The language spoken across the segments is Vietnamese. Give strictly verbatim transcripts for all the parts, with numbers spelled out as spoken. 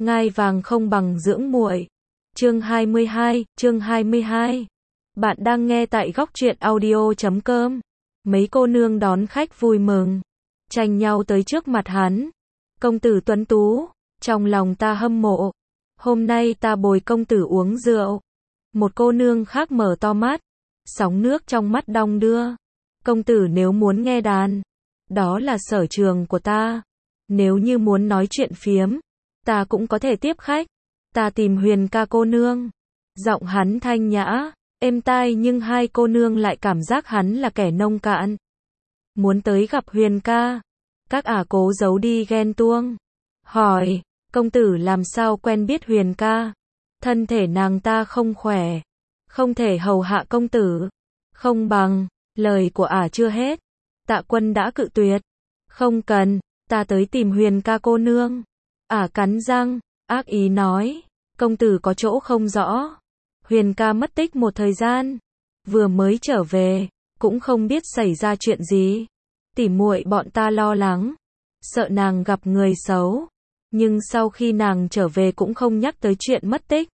ngai vàng không bằng dưỡng muội. Chương hai mươi hai, chương hai mươi hai. Bạn đang nghe tại góc truyện audio chấm com. Mấy cô nương đón khách vui mừng, tranh nhau tới trước mặt hắn. Công tử tuấn tú, trong lòng ta hâm mộ. Hôm nay ta bồi công tử uống rượu. Một cô nương khác mở to mắt, sóng nước trong mắt đong đưa. Công tử nếu muốn nghe đàn, đó là sở trường của ta. Nếu như muốn nói chuyện phiếm, ta cũng có thể tiếp khách. Ta tìm Huyền ca cô nương. Giọng hắn thanh nhã, êm tai, nhưng hai cô nương lại cảm giác hắn là kẻ nông cạn. Muốn tới gặp Huyền ca. Các ả cố giấu đi ghen tuông. Hỏi, công tử làm sao quen biết Huyền ca? Thân thể nàng ta không khỏe, không thể hầu hạ công tử. Không bằng, lời của ả chưa hết, Tạ Quân đã cự tuyệt. Không cần, ta tới tìm Huyền ca cô nương. Ả cắn răng, ác ý nói, công tử có chỗ không rõ. Huyền ca mất tích một thời gian, vừa mới trở về, cũng không biết xảy ra chuyện gì. Tỉ muội bọn ta lo lắng, sợ nàng gặp người xấu, nhưng sau khi nàng trở về cũng không nhắc tới chuyện mất tích.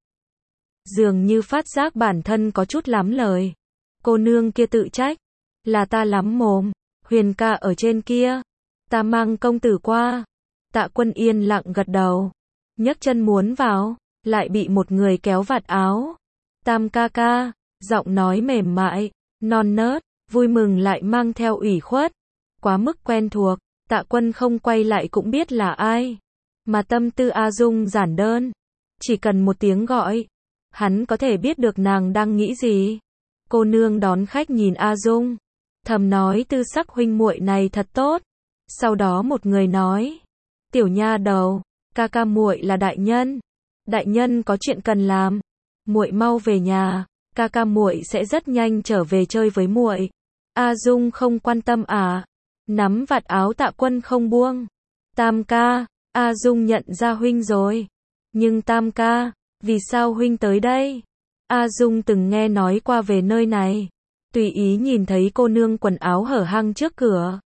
Dường như phát giác bản thân có chút lắm lời. Cô nương kia tự trách, là ta lắm mồm. Huyền ca ở trên kia, ta mang công tử qua. Tạ Quân yên lặng gật đầu, nhấc chân muốn vào, lại bị một người kéo vạt áo. Tam ca ca, giọng nói mềm mại, non nớt, vui mừng lại mang theo ủy khuất, quá mức quen thuộc. Tạ Quân không quay lại cũng biết là ai, mà tâm tư A Dung giản đơn, chỉ cần một tiếng gọi, hắn có thể biết được nàng đang nghĩ gì. Cô nương đón khách nhìn A Dung, thầm nói tư sắc huynh muội này thật tốt. Sau đó một người nói, tiểu nha đầu, ca ca muội là đại nhân, đại nhân có chuyện cần làm, muội mau về nhà, ca ca muội sẽ rất nhanh trở về chơi với muội. A Dung không quan tâm à, nắm vạt áo Tạ Quân không buông. Tam ca, A Dung nhận ra huynh rồi, nhưng Tam ca, vì sao huynh tới đây? A Dung từng nghe nói qua về nơi này, tùy ý nhìn thấy cô nương quần áo hở hang trước cửa,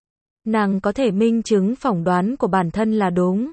nàng có thể minh chứng phỏng đoán của bản thân là đúng.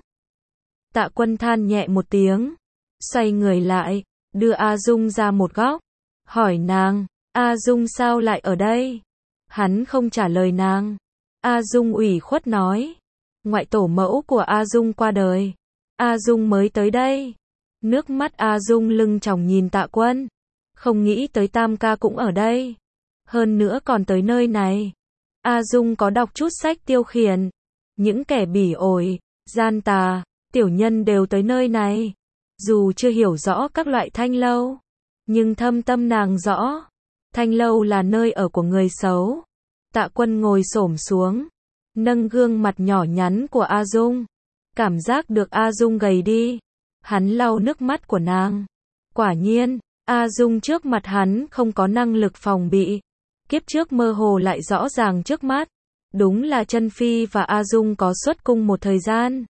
Tạ Quân than nhẹ một tiếng, xoay người lại, đưa A Dung ra một góc, hỏi nàng, A Dung sao lại ở đây? Hắn không trả lời nàng. A Dung ủy khuất nói, ngoại tổ mẫu của A Dung qua đời, A Dung mới tới đây. Nước mắt A Dung lưng tròng nhìn Tạ Quân, không nghĩ tới Tam ca cũng ở đây, hơn nữa còn tới nơi này. A Dung có đọc chút sách tiêu khiển, những kẻ bỉ ổi, gian tà, tiểu nhân đều tới nơi này. Dù chưa hiểu rõ các loại thanh lâu, nhưng thâm tâm nàng rõ, thanh lâu là nơi ở của người xấu. Tạ Quân ngồi xổm xuống, nâng gương mặt nhỏ nhắn của A Dung, cảm giác được A Dung gầy đi. Hắn lau nước mắt của nàng. Quả nhiên, A Dung trước mặt hắn không có năng lực phòng bị. Kiếp trước mơ hồ lại rõ ràng trước mắt. Đúng là Chân Phi và A Dung có xuất cung một thời gian.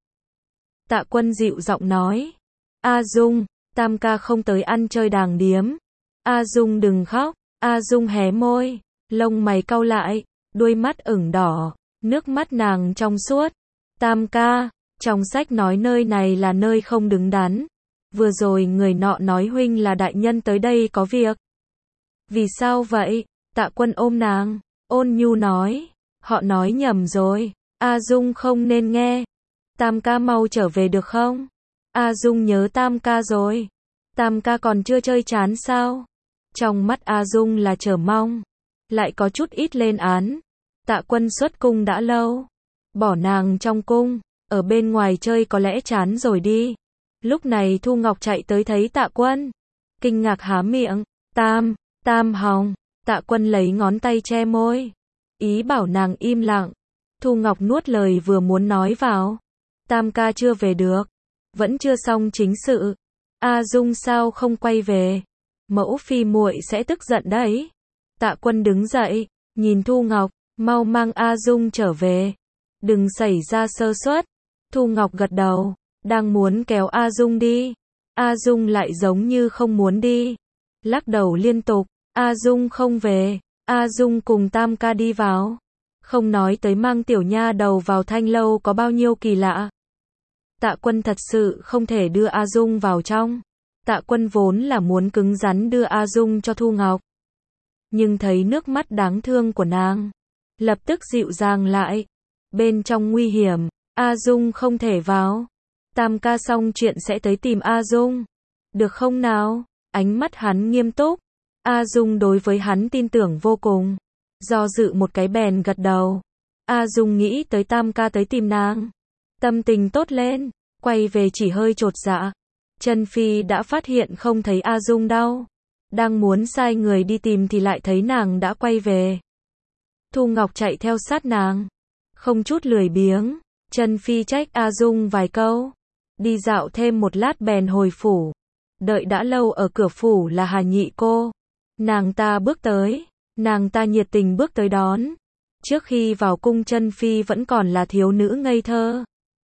Tạ Quân dịu giọng nói, A Dung, Tam ca không tới ăn chơi đàng điếm. A Dung đừng khóc. A Dung hé môi, lông mày cau lại, đuôi mắt ửng đỏ, nước mắt nàng trong suốt. Tam ca, trong sách nói nơi này là nơi không đứng đắn. Vừa rồi người nọ nói huynh là đại nhân tới đây có việc. Vì sao vậy? Tạ Quân ôm nàng, ôn nhu nói, họ nói nhầm rồi, A Dung không nên nghe. Tam ca mau trở về được không? A Dung nhớ Tam ca rồi. Tam ca còn chưa chơi chán sao? Trong mắt A Dung là chờ mong, lại có chút ít lên án. Tạ Quân xuất cung đã lâu, bỏ nàng trong cung, ở bên ngoài chơi có lẽ chán rồi đi. Lúc này Thu Ngọc chạy tới thấy Tạ Quân, kinh ngạc há miệng, Tam, Tam Hồng. Tạ Quân lấy ngón tay che môi, ý bảo nàng im lặng. Thu Ngọc nuốt lời vừa muốn nói vào. Tam ca chưa về được, vẫn chưa xong chính sự. A Dung sao không quay về? Mẫu phi muội sẽ tức giận đấy. Tạ Quân đứng dậy, nhìn Thu Ngọc, mau mang A Dung trở về, đừng xảy ra sơ suất. Thu Ngọc gật đầu, đang muốn kéo A Dung đi. A Dung lại giống như không muốn đi, lắc đầu liên tục. A Dung không về. A Dung cùng Tam ca đi vào, không nói tới mang tiểu nha đầu vào thanh lâu có bao nhiêu kỳ lạ. Tạ Quân thật sự không thể đưa A Dung vào trong. Tạ Quân vốn là muốn cứng rắn đưa A Dung cho Thu Ngọc. Nhưng thấy nước mắt đáng thương của nàng, lập tức dịu dàng lại. Bên trong nguy hiểm, A Dung không thể vào. Tam ca xong chuyện sẽ tới tìm A Dung. Được không nào? Ánh mắt hắn nghiêm túc. A Dung đối với hắn tin tưởng vô cùng. Do dự một cái bèn gật đầu. A Dung nghĩ tới Tam ca tới tìm nàng. Tâm tình tốt lên, quay về chỉ hơi chột dạ. Chân Phi đã phát hiện không thấy A Dung đâu. Đang muốn sai người đi tìm thì lại thấy nàng đã quay về. Thu Ngọc chạy theo sát nàng. Không chút lười biếng. Chân Phi trách A Dung vài câu. Đi dạo thêm một lát bèn hồi phủ. Đợi đã lâu ở cửa phủ là Hà Nhị cô. Nàng ta bước tới. Nàng ta nhiệt tình bước tới đón. Trước khi vào cung Chân Phi vẫn còn là thiếu nữ ngây thơ.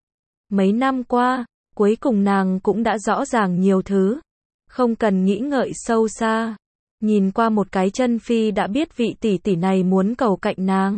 Mấy năm qua, cuối cùng nàng cũng đã rõ ràng nhiều thứ. Không cần nghĩ ngợi sâu xa. Nhìn qua một cái Chân Phi đã biết vị tỷ tỷ này muốn cầu cạnh nàng.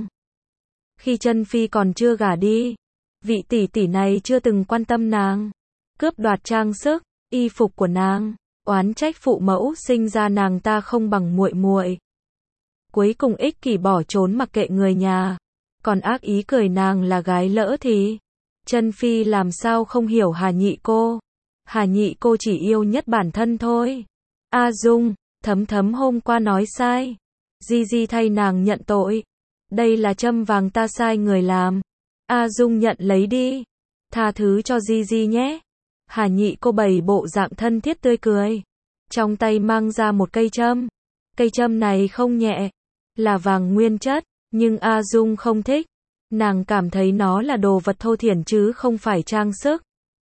Khi Chân Phi còn chưa gả đi, vị tỷ tỷ này chưa từng quan tâm nàng. Cướp đoạt trang sức, y phục của nàng, oán trách phụ mẫu sinh ra nàng ta không bằng muội muội. Cuối cùng ích kỷ bỏ trốn mặc kệ người nhà, còn ác ý cười nàng là gái lỡ thì. Chân Phi làm sao không hiểu Hà Nhị cô. Hà Nhị cô chỉ yêu nhất bản thân thôi. A Dung, Thấm Thấm hôm qua nói sai. Di Di thay nàng nhận tội. Đây là châm vàng ta sai người làm. A Dung nhận lấy đi. Tha thứ cho Di Di nhé. Hà Nhị cô bày bộ dạng thân thiết tươi cười. Trong tay mang ra một cây châm. Cây châm này không nhẹ. Là vàng nguyên chất. Nhưng A Dung không thích. Nàng cảm thấy nó là đồ vật thô thiển chứ không phải trang sức.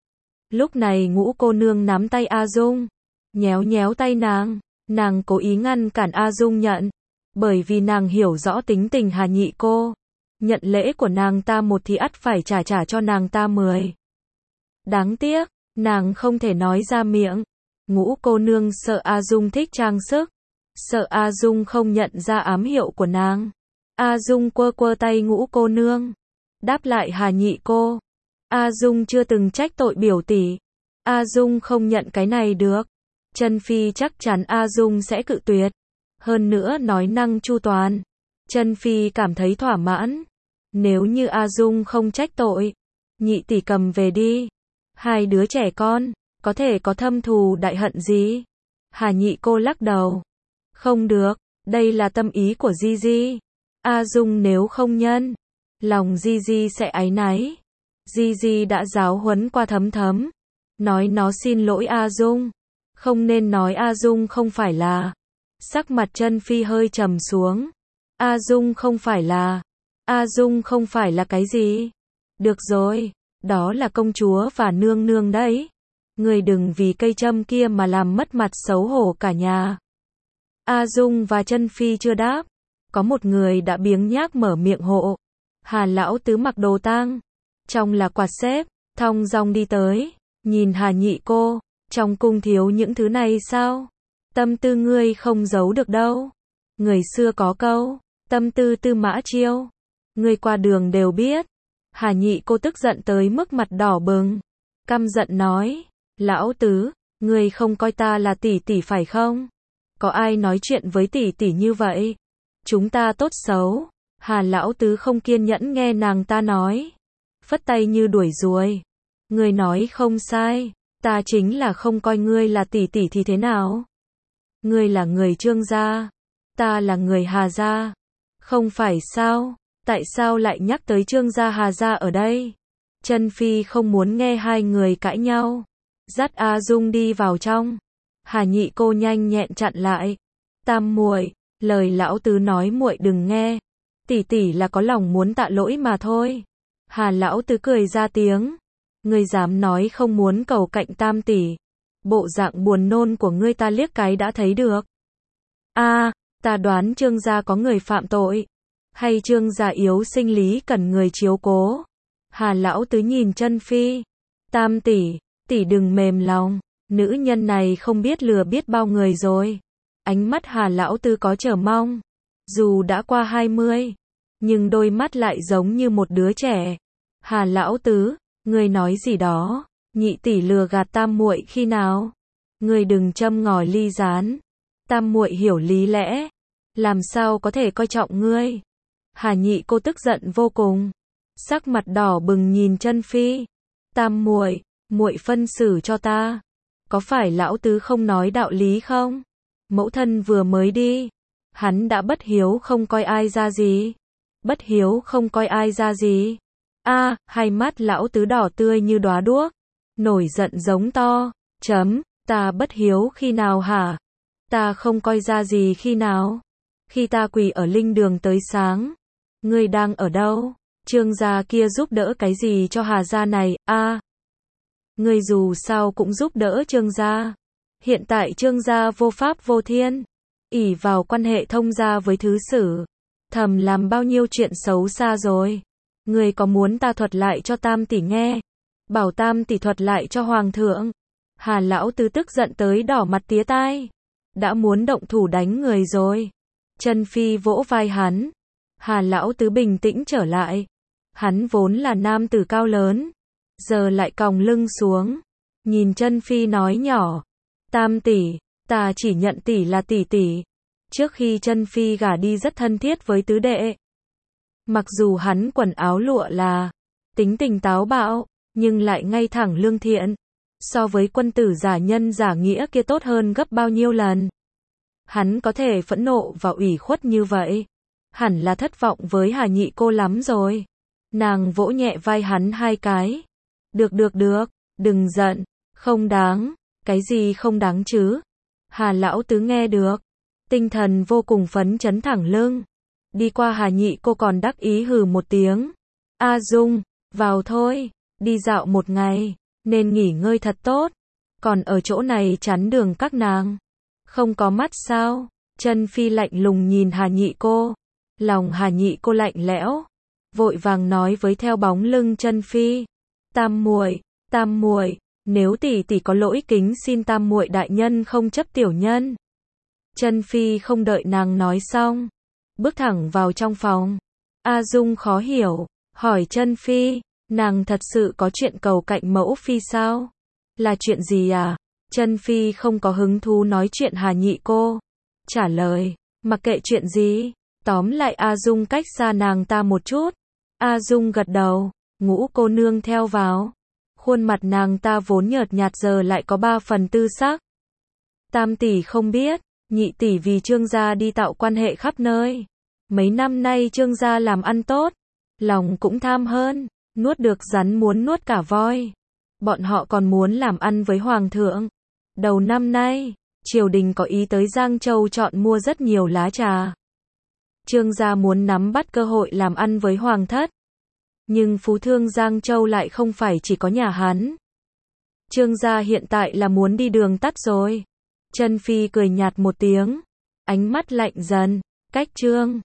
Lúc này Ngũ cô nương nắm tay A Dung. Nhéo nhéo tay nàng. Nàng cố ý ngăn cản A Dung nhận. Bởi vì nàng hiểu rõ tính tình Hà Nhị cô. Nhận lễ của nàng ta một thì ắt phải trả trả cho nàng ta mười. Đáng tiếc, nàng không thể nói ra miệng. Ngũ cô nương sợ A Dung thích trang sức. Sợ A Dung không nhận ra ám hiệu của nàng. A Dung quơ quơ tay Ngũ cô nương. Đáp lại Hà Nhị cô. A Dung chưa từng trách tội biểu tỷ. A Dung không nhận cái này được. Chân Phi chắc chắn A Dung sẽ cự tuyệt. Hơn nữa nói năng chu toàn. Chân Phi cảm thấy thỏa mãn. Nếu như A Dung không trách tội, nhị tỷ cầm về đi. Hai đứa trẻ con, có thể có thâm thù đại hận gì? Hà Nhị cô lắc đầu. Không được, đây là tâm ý của Di Di. A Dung nếu không nhân, lòng Di Di sẽ áy náy. Di Di đã giáo huấn qua Thấm Thấm. Nói nó xin lỗi A Dung. Không nên nói A Dung không phải là. Sắc mặt Chân Phi hơi trầm xuống. A Dung không phải là. A Dung không phải là cái gì? Được rồi, đó là công chúa và nương nương đấy. Người đừng vì cây châm kia mà làm mất mặt xấu hổ cả nhà. A Dung và Chân Phi chưa đáp. Có một người đã biếng nhác mở miệng hộ. Hà lão tứ mặc đồ tang. Trong là quạt xếp, thong dong đi tới. Nhìn Hà Nhị cô, trong cung thiếu những thứ này sao? Tâm tư ngươi không giấu được đâu. Người xưa có câu, tâm tư tư mã chiêu. Người qua đường đều biết. Hà Nhị cô tức giận tới mức mặt đỏ bừng. Căm giận nói, lão tứ, người không coi ta là tỷ tỷ phải không? Có ai nói chuyện với tỷ tỷ như vậy? Chúng ta tốt xấu. Hà lão tứ không kiên nhẫn nghe nàng ta nói. Phất tay như đuổi ruồi. Người nói không sai. Ta chính là không coi ngươi là tỷ tỷ thì thế nào? Ngươi là người Trương gia. Ta là người Hà gia. Không phải sao? Tại sao lại nhắc tới Trương gia Hà gia ở đây? Chân Phi không muốn nghe hai người cãi nhau. Dắt A Dung đi vào trong. Hà Nhị cô nhanh nhẹn chặn lại. Tam muội, lời lão tứ nói muội đừng nghe. Tỷ tỷ là có lòng muốn tạ lỗi mà thôi. Hà lão tứ cười ra tiếng. Ngươi dám nói không muốn cầu cạnh tam tỷ. Bộ dạng buồn nôn của ngươi ta liếc cái đã thấy được. A, à, ta đoán Trương gia có người phạm tội. Hay Trương gia yếu sinh lý cần người chiếu cố. Hà lão tứ nhìn Chân Phi. Tam tỷ, tỷ đừng mềm lòng. Nữ nhân này không biết lừa biết bao người rồi. Ánh mắt Hà lão tứ có chờ mong. Dù đã qua hai mươi, nhưng đôi mắt lại giống như một đứa trẻ. Hà lão tứ, ngươi nói gì đó? Nhị tỷ lừa gạt tam muội khi nào? Ngươi đừng châm ngòi ly gián. Tam muội hiểu lý lẽ, làm sao có thể coi trọng ngươi? Hà nhị cô tức giận vô cùng, sắc mặt đỏ bừng nhìn Chân Phi. Tam muội, muội phân xử cho ta. Có phải lão tứ không nói đạo lý không? Mẫu thân vừa mới đi, hắn đã bất hiếu không coi ai ra gì. Bất hiếu không coi ai ra gì? A, hai mắt lão tứ đỏ tươi như đóa đuốc, nổi giận giống to, chấm, ta bất hiếu khi nào hả? Ta không coi ra gì khi nào? Khi ta quỳ ở linh đường tới sáng. Ngươi đang ở đâu? Trương gia kia giúp đỡ cái gì cho Hà gia này? A, à, ngươi dù sao cũng giúp đỡ Trương gia. Hiện tại Trương gia vô pháp vô thiên, ỷ vào quan hệ thông gia với thứ sử, thầm làm bao nhiêu chuyện xấu xa rồi. Ngươi có muốn ta thuật lại cho tam tỷ nghe? Bảo tam tỷ thuật lại cho hoàng thượng. Hà lão tứ tức giận tới đỏ mặt tía tai, đã muốn động thủ đánh người rồi. Chân Phi vỗ vai hắn. Hà lão tứ bình tĩnh trở lại. Hắn vốn là nam tử cao lớn, giờ lại còng lưng xuống, nhìn Chân Phi nói nhỏ, tam tỷ, ta chỉ nhận tỷ là tỷ tỷ. Trước khi Chân Phi gả đi rất thân thiết với tứ đệ. Mặc dù hắn quần áo lụa là, tính tình táo bạo, nhưng lại ngay thẳng lương thiện. So với quân tử giả nhân giả nghĩa kia tốt hơn gấp bao nhiêu lần. Hắn có thể phẫn nộ và ủy khuất như vậy, hẳn là thất vọng với Hà nhị cô lắm rồi. Nàng vỗ nhẹ vai hắn hai cái. Được được được, đừng giận, không đáng. Cái gì không đáng chứ? Hà lão tứ nghe được, tinh thần vô cùng phấn chấn thẳng lưng. Đi qua Hà nhị cô còn đắc ý hừ một tiếng. A Dung, vào thôi, đi dạo một ngày, nên nghỉ ngơi thật tốt. Còn ở chỗ này chắn đường các nàng. Không có mắt sao? Chân Phi lạnh lùng nhìn Hà nhị cô. Lòng Hà nhị cô lạnh lẽo, vội vàng nói với theo bóng lưng Chân Phi. Tam muội, tam muội, nếu tỷ tỷ có lỗi kính xin tam muội đại nhân không chấp tiểu nhân. Chân Phi không đợi nàng nói xong, bước thẳng vào trong phòng. A Dung khó hiểu, hỏi Chân Phi, nàng thật sự có chuyện cầu cạnh mẫu phi sao? Là chuyện gì à? Chân Phi không có hứng thú nói chuyện Hà nhị cô. Trả lời, mặc kệ chuyện gì, tóm lại A Dung cách xa nàng ta một chút. A Dung gật đầu, Ngũ cô nương theo vào. Khuôn mặt nàng ta vốn nhợt nhạt giờ lại có ba phần tư sắc. Tam tỷ không biết, nhị tỷ vì Trương gia đi tạo quan hệ khắp nơi. Mấy năm nay Trương gia làm ăn tốt, lòng cũng tham hơn, nuốt được rắn muốn nuốt cả voi. Bọn họ còn muốn làm ăn với hoàng thượng. Đầu năm nay, triều đình có ý tới Giang Châu chọn mua rất nhiều lá trà. Trương gia muốn nắm bắt cơ hội làm ăn với hoàng thất. Nhưng phú thương Giang Châu lại không phải chỉ có nhà hắn. Trương gia hiện tại là muốn đi đường tắt rồi. Chân Phi cười nhạt một tiếng, ánh mắt lạnh dần, cách Trương